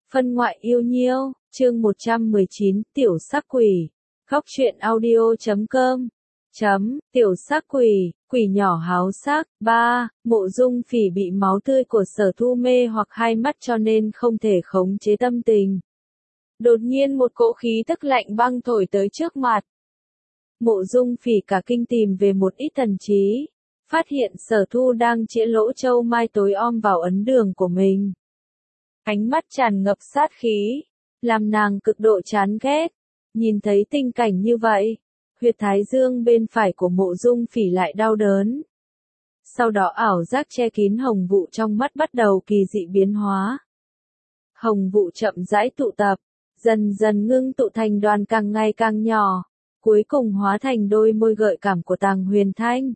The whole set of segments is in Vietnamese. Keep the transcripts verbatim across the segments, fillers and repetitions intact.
Phân ngoại yêu nhiêu, chương một trăm mười chín, tiểu sắc quỷ. Góc truyện audio chấm com. Chấm, tiểu sắc quỷ, quỷ nhỏ háo sắc. Ba, Mộ Dung Phỉ bị máu tươi của Sở Thu mê hoặc hai mắt cho nên không thể khống chế tâm tình. Đột nhiên một cỗ khí tức lạnh băng thổi tới trước mặt. Mộ Dung Phỉ cả kinh tìm về một ít thần trí, phát hiện Sở Thu đang chĩa lỗ châu mai tối om vào ấn đường của mình. Ánh mắt tràn ngập sát khí, làm nàng cực độ chán ghét. Nhìn thấy tình cảnh như vậy, huyệt thái dương bên phải của Mộ Dung Phỉ lại đau đớn. Sau đó ảo giác che kín hồng vụ trong mắt bắt đầu kỳ dị biến hóa. Hồng vụ chậm rãi tụ tập, dần dần ngưng tụ thành đoàn càng ngày càng nhỏ, cuối cùng hóa thành đôi môi gợi cảm của Tàng Huyền Thanh.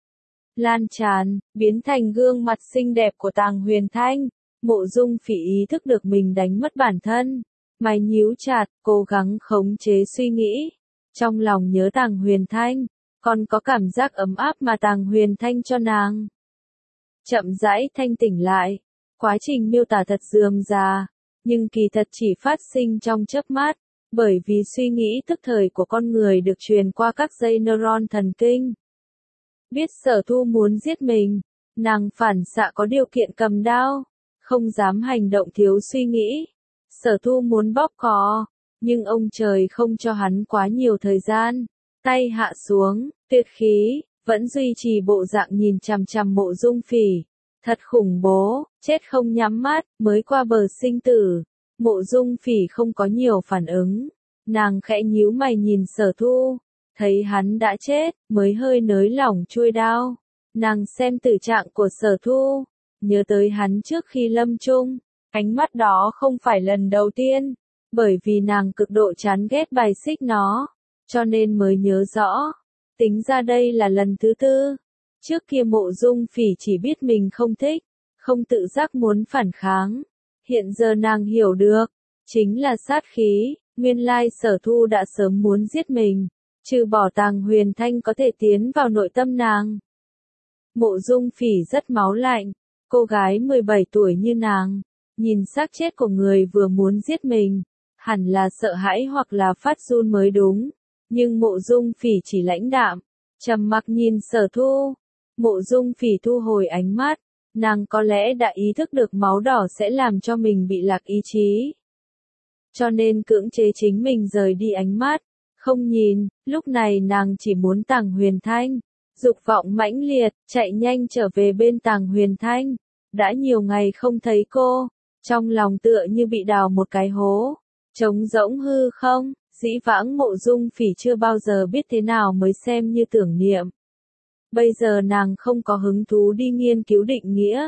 Lan tràn, biến thành gương mặt xinh đẹp của Tàng Huyền Thanh. Mộ Dung Phỉ ý thức được mình đánh mất bản thân, mày nhíu chặt, cố gắng khống chế suy nghĩ. Trong lòng nhớ Tàng Huyền Thanh, còn có cảm giác ấm áp mà Tàng Huyền Thanh cho nàng. Chậm rãi thanh tỉnh lại, quá trình miêu tả thật rườm rà, nhưng kỳ thật chỉ phát sinh trong chớp mắt, bởi vì suy nghĩ tức thời của con người được truyền qua các dây neuron thần kinh. Biết Sở Thu muốn giết mình, nàng phản xạ có điều kiện cầm đao, không dám hành động thiếu suy nghĩ. Sở Thu muốn bóp cò, nhưng ông trời không cho hắn quá nhiều thời gian. Tay hạ xuống, tuyệt khí, vẫn duy trì bộ dạng nhìn chằm chằm Mộ Dung Phỉ. Thật khủng bố, chết không nhắm mắt, mới qua bờ sinh tử. Mộ Dung Phỉ không có nhiều phản ứng. Nàng khẽ nhíu mày nhìn Sở Thu, thấy hắn đã chết, mới hơi nới lỏng chuôi đao. Nàng xem tử trạng của Sở Thu, nhớ tới hắn trước khi lâm chung, ánh mắt đó không phải lần đầu tiên, bởi vì nàng cực độ chán ghét bài xích nó, cho nên mới nhớ rõ. Tính ra đây là lần thứ tư. Trước kia Mộ Dung Phỉ chỉ biết mình không thích, không tự giác muốn phản kháng. Hiện giờ nàng hiểu được, chính là sát khí, nguyên lai Sở Thu đã sớm muốn giết mình, trừ bỏ Tàng Huyền Thanh có thể tiến vào nội tâm nàng. Mộ Dung Phỉ rất máu lạnh. Cô gái mười bảy tuổi như nàng, nhìn xác chết của người vừa muốn giết mình, hẳn là sợ hãi hoặc là phát run mới đúng. Nhưng Mộ Dung Phỉ chỉ lãnh đạm, trầm mặc nhìn Sở Thu. Mộ Dung Phỉ thu hồi ánh mắt, nàng có lẽ đã ý thức được máu đỏ sẽ làm cho mình bị lạc ý chí. Cho nên cưỡng chế chính mình rời đi ánh mắt, không nhìn. Lúc này nàng chỉ muốn Tàng Huyền Thanh. Dục vọng mãnh liệt, chạy nhanh trở về bên Tàng Huyền Thanh. Đã nhiều ngày không thấy cô, trong lòng tựa như bị đào một cái hố, trống rỗng hư không. Dĩ vãng Mộ Dung Phỉ chưa bao giờ biết thế nào mới xem như tưởng niệm. Bây giờ nàng không có hứng thú đi nghiên cứu định nghĩa,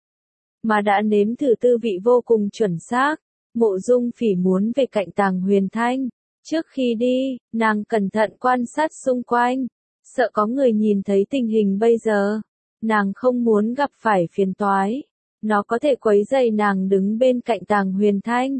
mà đã nếm thử tư vị vô cùng chuẩn xác. Mộ Dung Phỉ muốn về cạnh Tàng Huyền Thanh. Trước khi đi, nàng cẩn thận quan sát xung quanh, sợ có người nhìn thấy tình hình bây giờ. Nàng không muốn gặp phải phiền toái, nó có thể quấy rầy nàng đứng bên cạnh Tàng Huyền Thanh.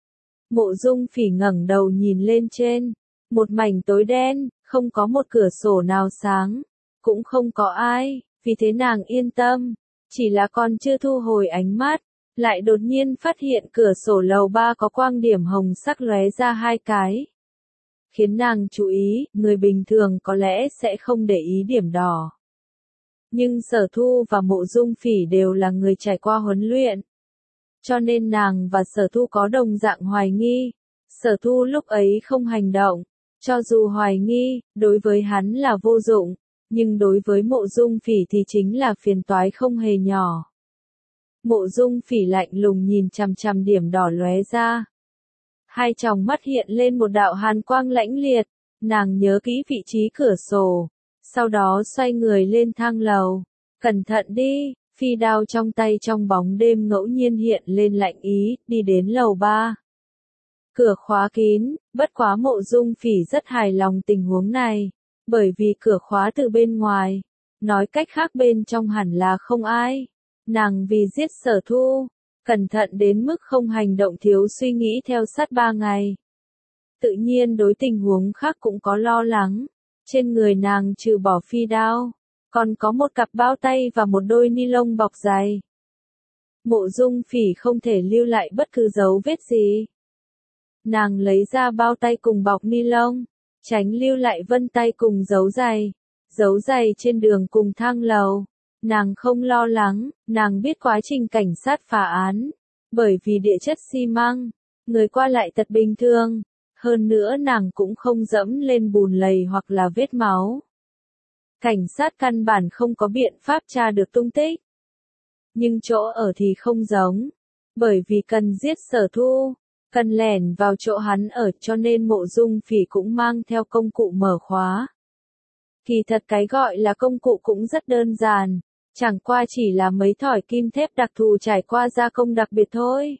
Mộ Dung Phỉ ngẩng đầu nhìn lên trên, một mảnh tối đen, không có một cửa sổ nào sáng, cũng không có ai, vì thế nàng yên tâm, chỉ là còn chưa thu hồi ánh mắt, lại đột nhiên phát hiện cửa sổ lầu ba có quang điểm hồng sắc lóe ra hai cái. Khiến nàng chú ý, người bình thường có lẽ sẽ không để ý điểm đỏ. Nhưng Sở Thu và Mộ Dung Phỉ đều là người trải qua huấn luyện. Cho nên nàng và Sở Thu có đồng dạng hoài nghi. Sở Thu lúc ấy không hành động. Cho dù hoài nghi, đối với hắn là vô dụng. Nhưng đối với Mộ Dung Phỉ thì chính là phiền toái không hề nhỏ. Mộ Dung Phỉ lạnh lùng nhìn chằm chằm điểm đỏ lóe ra. Hai tròng mắt hiện lên một đạo hàn quang lãnh liệt. Nàng nhớ kỹ vị trí cửa sổ. Sau đó xoay người lên thang lầu. Cẩn thận đi, phi đao trong tay trong bóng đêm ngẫu nhiên hiện lên lạnh ý, đi đến lầu ba. Cửa khóa kín, bất quá Mộ Dung Phỉ rất hài lòng tình huống này, bởi vì cửa khóa từ bên ngoài, nói cách khác bên trong hẳn là không ai. Nàng vì giết Sở Thu, cẩn thận đến mức không hành động thiếu suy nghĩ theo sát ba ngày. Tự nhiên đối tình huống khác cũng có lo lắng. Trên người nàng trừ bỏ phi đao, còn có một cặp bao tay và một đôi ni lông bọc dày. Mộ Dung Phỉ không thể lưu lại bất cứ dấu vết gì. Nàng lấy ra bao tay cùng bọc ni lông, tránh lưu lại vân tay cùng dấu giày, dấu giày trên đường cùng thang lầu. Nàng không lo lắng, nàng biết quá trình cảnh sát phá án, bởi vì địa chất xi măng, người qua lại thật bình thường, hơn nữa nàng cũng không dẫm lên bùn lầy hoặc là vết máu. Cảnh sát căn bản không có biện pháp tra được tung tích. Nhưng chỗ ở thì không giống, bởi vì cần giết Sở Thu, cần lẻn vào chỗ hắn ở cho nên Mộ Dung Phỉ cũng mang theo công cụ mở khóa. Kỳ thật cái gọi là công cụ cũng rất đơn giản, chẳng qua chỉ là mấy thỏi kim thép đặc thù trải qua gia công đặc biệt thôi.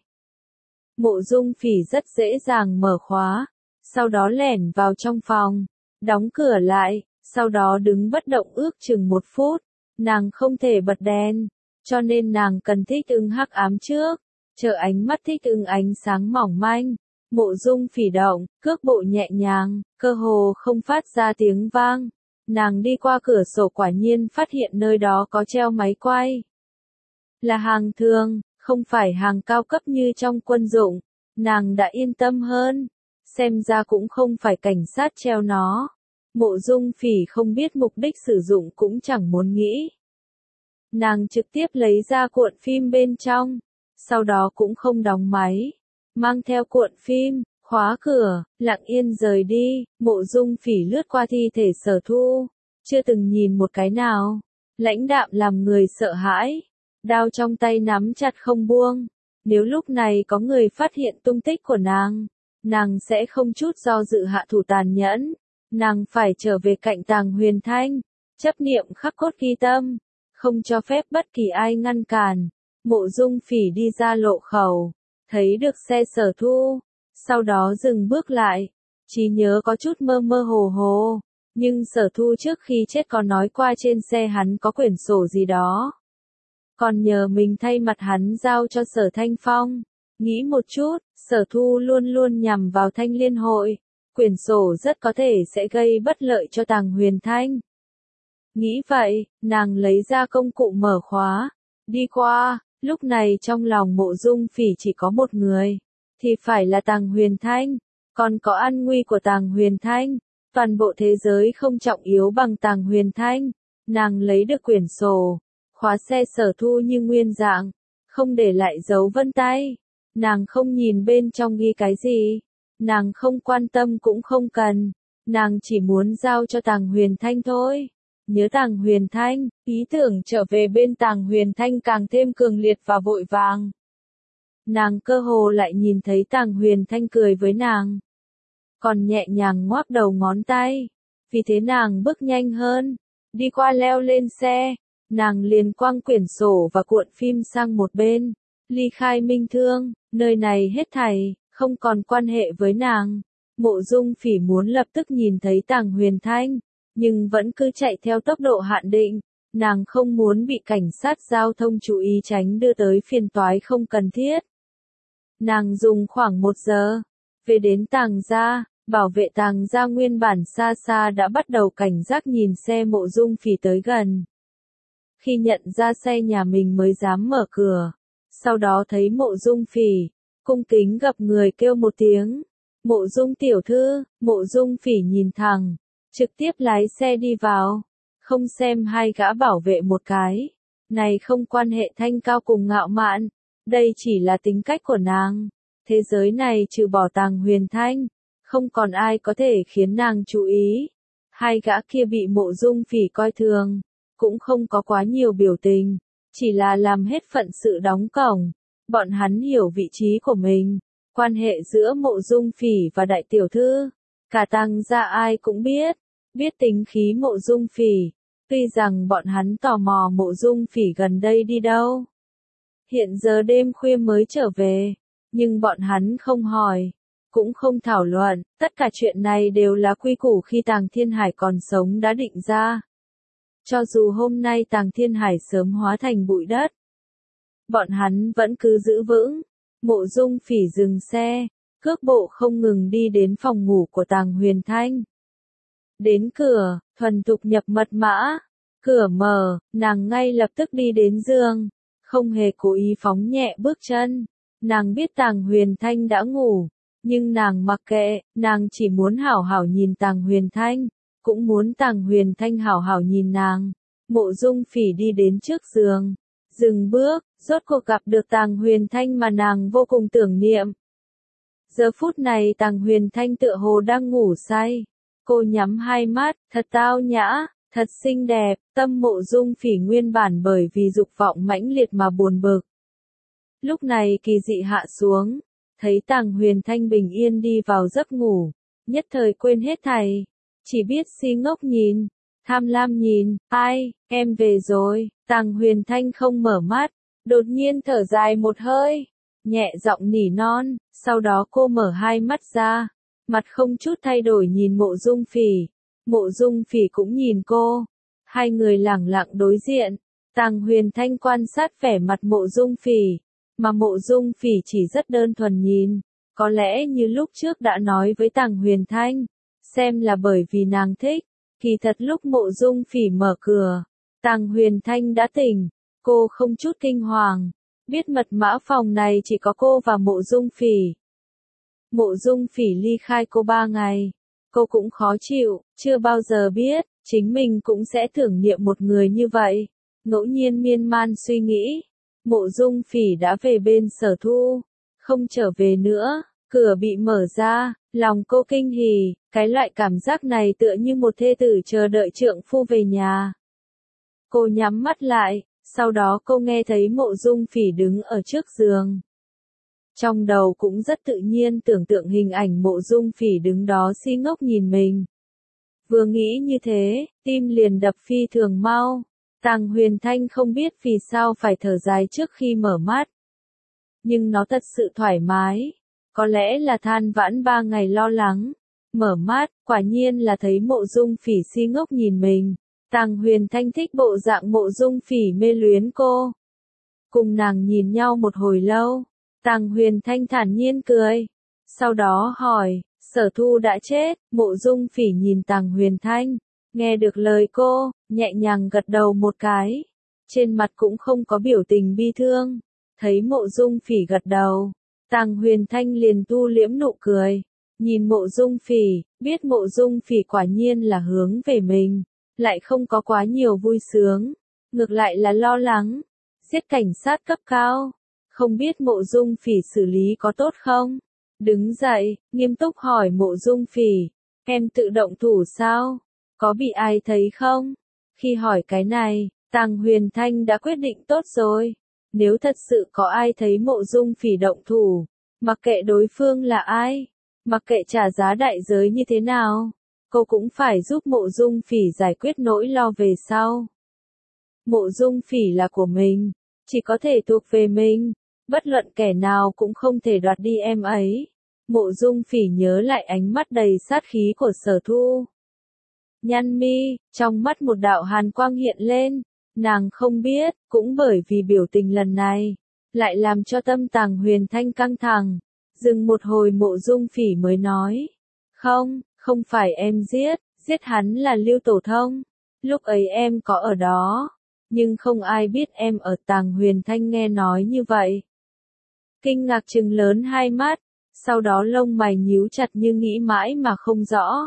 Mộ Dung Phỉ rất dễ dàng mở khóa, sau đó lẻn vào trong phòng, đóng cửa lại, sau đó đứng bất động ước chừng một phút. Nàng không thể bật đèn, cho nên nàng cần thích ứng hắc ám trước, chờ ánh mắt thích ứng ánh sáng mỏng manh. Mộ Dung Phỉ động, cước bộ nhẹ nhàng, cơ hồ không phát ra tiếng vang. Nàng đi qua cửa sổ quả nhiên phát hiện nơi đó có treo máy quay. Là hàng thường, không phải hàng cao cấp như trong quân dụng. Nàng đã yên tâm hơn. Xem ra cũng không phải cảnh sát treo nó. Mộ Dung Phỉ không biết mục đích sử dụng cũng chẳng muốn nghĩ. Nàng trực tiếp lấy ra cuộn phim bên trong, sau đó cũng không đóng máy, mang theo cuộn phim, khóa cửa, lặng yên rời đi. Mộ Dung Phỉ lướt qua thi thể Sở Thu, chưa từng nhìn một cái nào, lãnh đạm làm người sợ hãi, đao trong tay nắm chặt không buông. Nếu lúc này có người phát hiện tung tích của nàng, nàng sẽ không chút do dự hạ thủ tàn nhẫn, nàng phải trở về cạnh Tàng Huyền Thanh, chấp niệm khắc cốt ghi tâm, không cho phép bất kỳ ai ngăn cản. Mộ Dung Phỉ đi ra lộ khẩu, thấy được xe Sở Thu, sau đó dừng bước lại, trí nhớ có chút mơ mơ hồ hồ, nhưng Sở Thu trước khi chết có nói qua trên xe hắn có quyển sổ gì đó. Còn nhờ mình thay mặt hắn giao cho Sở Thanh Phong. Nghĩ một chút, Sở Thu luôn luôn nhằm vào Thanh Liên hội, quyển sổ rất có thể sẽ gây bất lợi cho Tàng Huyền Thanh. Nghĩ vậy, nàng lấy ra công cụ mở khóa, đi qua. Lúc này trong lòng Mộ Dung Phỉ chỉ có một người, thì phải là Tàng Huyền Thanh, còn có an nguy của Tàng Huyền Thanh. Toàn bộ thế giới không trọng yếu bằng Tàng Huyền Thanh. Nàng lấy được quyển sổ, khóa xe Sở Thu như nguyên dạng, không để lại dấu vân tay. Nàng không nhìn bên trong ghi cái gì, nàng không quan tâm cũng không cần, nàng chỉ muốn giao cho Tàng Huyền Thanh thôi. Nhớ Tàng Huyền Thanh, ý tưởng trở về bên Tàng Huyền Thanh càng thêm cường liệt và vội vàng. Nàng cơ hồ lại nhìn thấy Tàng Huyền Thanh cười với nàng, còn nhẹ nhàng ngoác đầu ngón tay. Vì thế nàng bước nhanh hơn, đi qua leo lên xe, nàng liền quăng quyển sổ và cuộn phim sang một bên, ly khai Minh Thương, nơi này hết thảy, không còn quan hệ với nàng. Mộ Dung Phỉ muốn lập tức nhìn thấy Tàng Huyền Thanh, nhưng vẫn cứ chạy theo tốc độ hạn định, nàng không muốn bị cảnh sát giao thông chú ý tránh đưa tới phiền toái không cần thiết. Nàng dùng khoảng một giờ, về đến Tàng gia, bảo vệ Tàng gia nguyên bản xa xa đã bắt đầu cảnh giác nhìn xe Mộ Dung Phỉ tới gần. Khi nhận ra xe nhà mình mới dám mở cửa, sau đó thấy Mộ Dung Phỉ, cung kính gặp người kêu một tiếng, Mộ Dung tiểu thư. Mộ Dung Phỉ nhìn thẳng, trực tiếp lái xe đi vào, không xem hai gã bảo vệ một cái. Này không quan hệ thanh cao cùng ngạo mạn, đây chỉ là tính cách của nàng. Thế giới này trừ bỏ Tàng Huyền Thanh, không còn ai có thể khiến nàng chú ý. Hai gã kia bị Mộ Dung Phỉ coi thường, cũng không có quá nhiều biểu tình, chỉ là làm hết phận sự đóng cổng. Bọn hắn hiểu vị trí của mình, quan hệ giữa Mộ Dung Phỉ và đại tiểu thư, cả Tàng gia ai cũng biết, biết tính khí Mộ Dung Phỉ. Tuy rằng bọn hắn tò mò Mộ Dung Phỉ gần đây đi đâu, hiện giờ đêm khuya mới trở về, nhưng bọn hắn không hỏi, cũng không thảo luận, tất cả chuyện này đều là quy củ khi Tàng Thiên Hải còn sống đã định ra. Cho dù hôm nay Tàng Thiên Hải sớm hóa thành bụi đất, bọn hắn vẫn cứ giữ vững. Mộ Dung Phỉ dừng xe, cước bộ không ngừng đi đến phòng ngủ của Tàng Huyền Thanh. Đến cửa, thuần thục nhập mật mã, cửa mở, nàng ngay lập tức đi đến giường, không hề cố ý phóng nhẹ bước chân. Nàng biết Tàng Huyền Thanh đã ngủ, nhưng nàng mặc kệ, nàng chỉ muốn hảo hảo nhìn Tàng Huyền Thanh, cũng muốn Tàng Huyền Thanh hảo hảo nhìn nàng. Mộ Dung Phỉ đi đến trước giường, dừng bước, rốt cuộc gặp được Tàng Huyền Thanh mà nàng vô cùng tưởng niệm. Giờ phút này Tàng Huyền Thanh tựa hồ đang ngủ say. Cô nhắm hai mắt, thật tao nhã, thật xinh đẹp, tâm Mộ Dung Phỉ nguyên bản bởi vì dục vọng mãnh liệt mà buồn bực. Lúc này kỳ dị hạ xuống, thấy Tàng Huyền Thanh bình yên đi vào giấc ngủ, nhất thời quên hết thảy, chỉ biết si ngốc nhìn, tham lam nhìn, ai, em về rồi. Tàng Huyền Thanh không mở mắt, đột nhiên thở dài một hơi, nhẹ giọng nỉ non, sau đó cô mở hai mắt ra, mặt không chút thay đổi nhìn Mộ Dung Phỉ. Mộ Dung Phỉ cũng nhìn cô, hai người lẳng lặng đối diện. Tàng Huyền Thanh quan sát vẻ mặt Mộ Dung Phỉ, mà Mộ Dung Phỉ chỉ rất đơn thuần nhìn, có lẽ như lúc trước đã nói với Tàng Huyền Thanh, xem là bởi vì nàng thích. Kỳ thật lúc Mộ Dung Phỉ mở cửa, Tàng Huyền Thanh đã tỉnh, cô không chút kinh hoàng, biết mật mã phòng này chỉ có cô và Mộ Dung Phỉ. Mộ Dung Phỉ ly khai cô ba ngày, cô cũng khó chịu, chưa bao giờ biết, chính mình cũng sẽ tưởng niệm một người như vậy. Ngẫu nhiên miên man suy nghĩ, Mộ Dung Phỉ đã về bên Sở Thu, không trở về nữa, cửa bị mở ra, lòng cô kinh hỉ, cái loại cảm giác này tựa như một thê tử chờ đợi trượng phu về nhà. Cô nhắm mắt lại, sau đó cô nghe thấy Mộ Dung Phỉ đứng ở trước giường. Trong đầu cũng rất tự nhiên tưởng tượng hình ảnh Mộ Dung Phỉ đứng đó si ngốc nhìn mình. Vừa nghĩ như thế, tim liền đập phi thường mau. Tàng Huyền Thanh không biết vì sao phải thở dài trước khi mở mắt. Nhưng nó thật sự thoải mái. Có lẽ là than vãn ba ngày lo lắng. Mở mắt, quả nhiên là thấy Mộ Dung Phỉ si ngốc nhìn mình. Tàng Huyền Thanh thích bộ dạng Mộ Dung Phỉ mê luyến cô. Cùng nàng nhìn nhau một hồi lâu. Tàng Huyền Thanh thản nhiên cười. Sau đó hỏi, Sở Thu đã chết. Mộ Dung Phỉ nhìn Tàng Huyền Thanh, nghe được lời cô, nhẹ nhàng gật đầu một cái. Trên mặt cũng không có biểu tình bi thương. Thấy Mộ Dung Phỉ gật đầu, Tàng Huyền Thanh liền tu liễm nụ cười. Nhìn Mộ Dung Phỉ, biết Mộ Dung Phỉ quả nhiên là hướng về mình, lại không có quá nhiều vui sướng, ngược lại là lo lắng. Giết cảnh sát cấp cao, không biết Mộ Dung Phỉ xử lý có tốt không? Đứng dậy, nghiêm túc hỏi Mộ Dung Phỉ, em tự động thủ sao? Có bị ai thấy không? Khi hỏi cái này, Tàng Huyền Thanh đã quyết định tốt rồi. Nếu thật sự có ai thấy Mộ Dung Phỉ động thủ, mặc kệ đối phương là ai, mặc kệ trả giá đại giới như thế nào, cô cũng phải giúp Mộ Dung Phỉ giải quyết nỗi lo về sau. Mộ Dung Phỉ là của mình, chỉ có thể thuộc về mình, bất luận kẻ nào cũng không thể đoạt đi em ấy. Mộ Dung Phỉ nhớ lại ánh mắt đầy sát khí của Sở Thu. Nhăn mi, trong mắt một đạo hàn quang hiện lên, nàng không biết, cũng bởi vì biểu tình lần này, lại làm cho tâm Tàng Huyền Thanh căng thẳng. Dừng một hồi Mộ Dung Phỉ mới nói, không, không phải em giết, giết hắn là Lưu Tổ Thông. Lúc ấy em có ở đó, nhưng không ai biết em ở. Tàng Huyền Thanh nghe nói như vậy, kinh ngạc trừng lớn hai mắt, sau đó lông mày nhíu chặt như nghĩ mãi mà không rõ.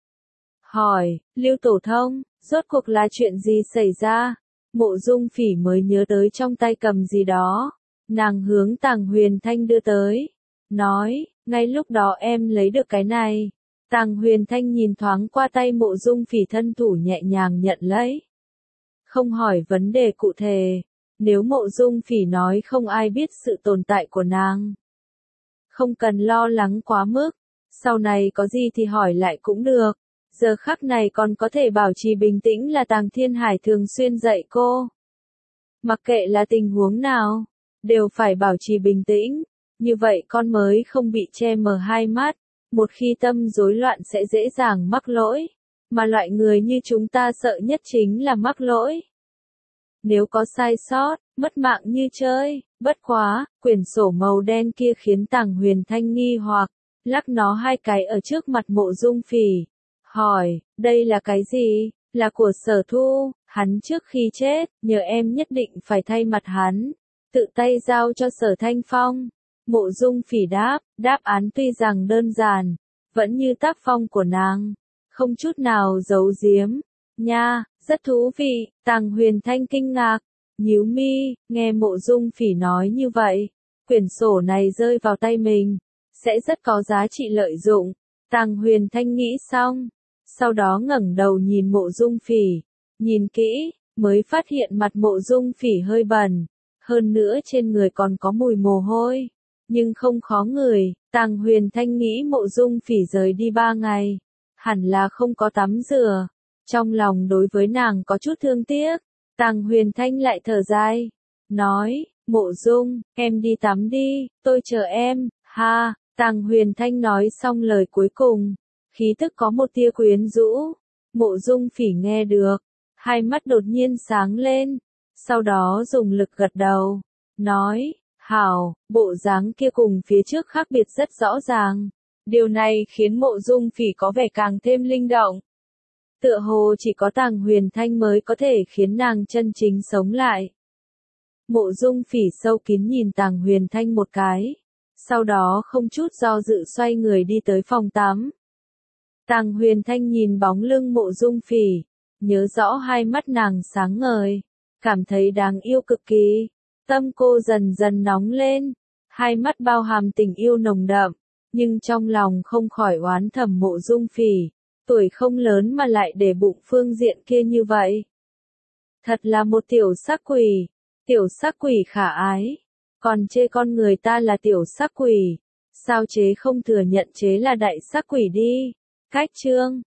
Hỏi, Lưu Tổ Thông, rốt cuộc là chuyện gì xảy ra? Mộ Dung Phỉ mới nhớ tới trong tay cầm gì đó, nàng hướng Tàng Huyền Thanh đưa tới, nói, ngay lúc đó em lấy được cái này. Tàng Huyền Thanh nhìn thoáng qua tay Mộ Dung Phỉ, thân thủ nhẹ nhàng nhận lấy. Không hỏi vấn đề cụ thể, nếu Mộ Dung Phỉ nói không ai biết sự tồn tại của nàng, không cần lo lắng quá mức, sau này có gì thì hỏi lại cũng được. Giờ khắc này còn có thể bảo trì bình tĩnh là Tàng Thiên Hải thường xuyên dạy cô. Mặc kệ là tình huống nào, đều phải bảo trì bình tĩnh, như vậy con mới không bị che mờ hai mắt, một khi tâm rối loạn sẽ dễ dàng mắc lỗi, mà loại người như chúng ta sợ nhất chính là mắc lỗi. Nếu có sai sót, mất mạng như chơi. Bất quá, quyển sổ màu đen kia khiến Tàng Huyền Thanh nghi hoặc, lắc nó hai cái ở trước mặt Mộ Dung Phỉ. Hỏi, đây là cái gì? Là của Sở Thu, hắn trước khi chết, nhờ em nhất định phải thay mặt hắn, tự tay giao cho Sở Thanh Phong. Mộ Dung Phỉ đáp, đáp án tuy rằng đơn giản, vẫn như tác phong của nàng, không chút nào giấu giếm. Nha, rất thú vị, Tàng Huyền Thanh kinh ngạc, nhíu mi, nghe Mộ Dung Phỉ nói như vậy, quyển sổ này rơi vào tay mình, sẽ rất có giá trị lợi dụng. Tàng Huyền Thanh nghĩ xong, sau đó ngẩng đầu nhìn Mộ Dung Phỉ, nhìn kỹ, mới phát hiện mặt Mộ Dung Phỉ hơi bẩn, hơn nữa trên người còn có mùi mồ hôi, nhưng không khó ngửi. Tàng Huyền Thanh nghĩ Mộ Dung Phỉ rời đi ba ngày, hẳn là không có tắm rửa, trong lòng đối với nàng có chút thương tiếc. Tàng Huyền Thanh lại thở dài, nói, Mộ Dung, em đi tắm đi, tôi chờ em, ha. Tàng Huyền Thanh nói xong lời cuối cùng, khí tức có một tia quyến rũ. Mộ Dung Phỉ nghe được, hai mắt đột nhiên sáng lên, sau đó dùng lực gật đầu, nói, hảo, bộ dáng kia cùng phía trước khác biệt rất rõ ràng. Điều này khiến Mộ Dung Phỉ có vẻ càng thêm linh động. Tựa hồ chỉ có Tàng Huyền Thanh mới có thể khiến nàng chân chính sống lại. Mộ Dung Phỉ sâu kín nhìn Tàng Huyền Thanh một cái, sau đó không chút do dự xoay người đi tới phòng tắm. Tàng Huyền Thanh nhìn bóng lưng Mộ Dung Phỉ, nhớ rõ hai mắt nàng sáng ngời, cảm thấy đáng yêu cực kỳ. Tâm cô dần dần nóng lên, hai mắt bao hàm tình yêu nồng đậm, nhưng trong lòng không khỏi oán thầm Mộ Dung Phỉ, tuổi không lớn mà lại để bụng phương diện kia như vậy. Thật là một tiểu sắc quỷ, tiểu sắc quỷ khả ái, còn chê con người ta là tiểu sắc quỷ, sao chế không thừa nhận chế là đại sắc quỷ đi. Cách chương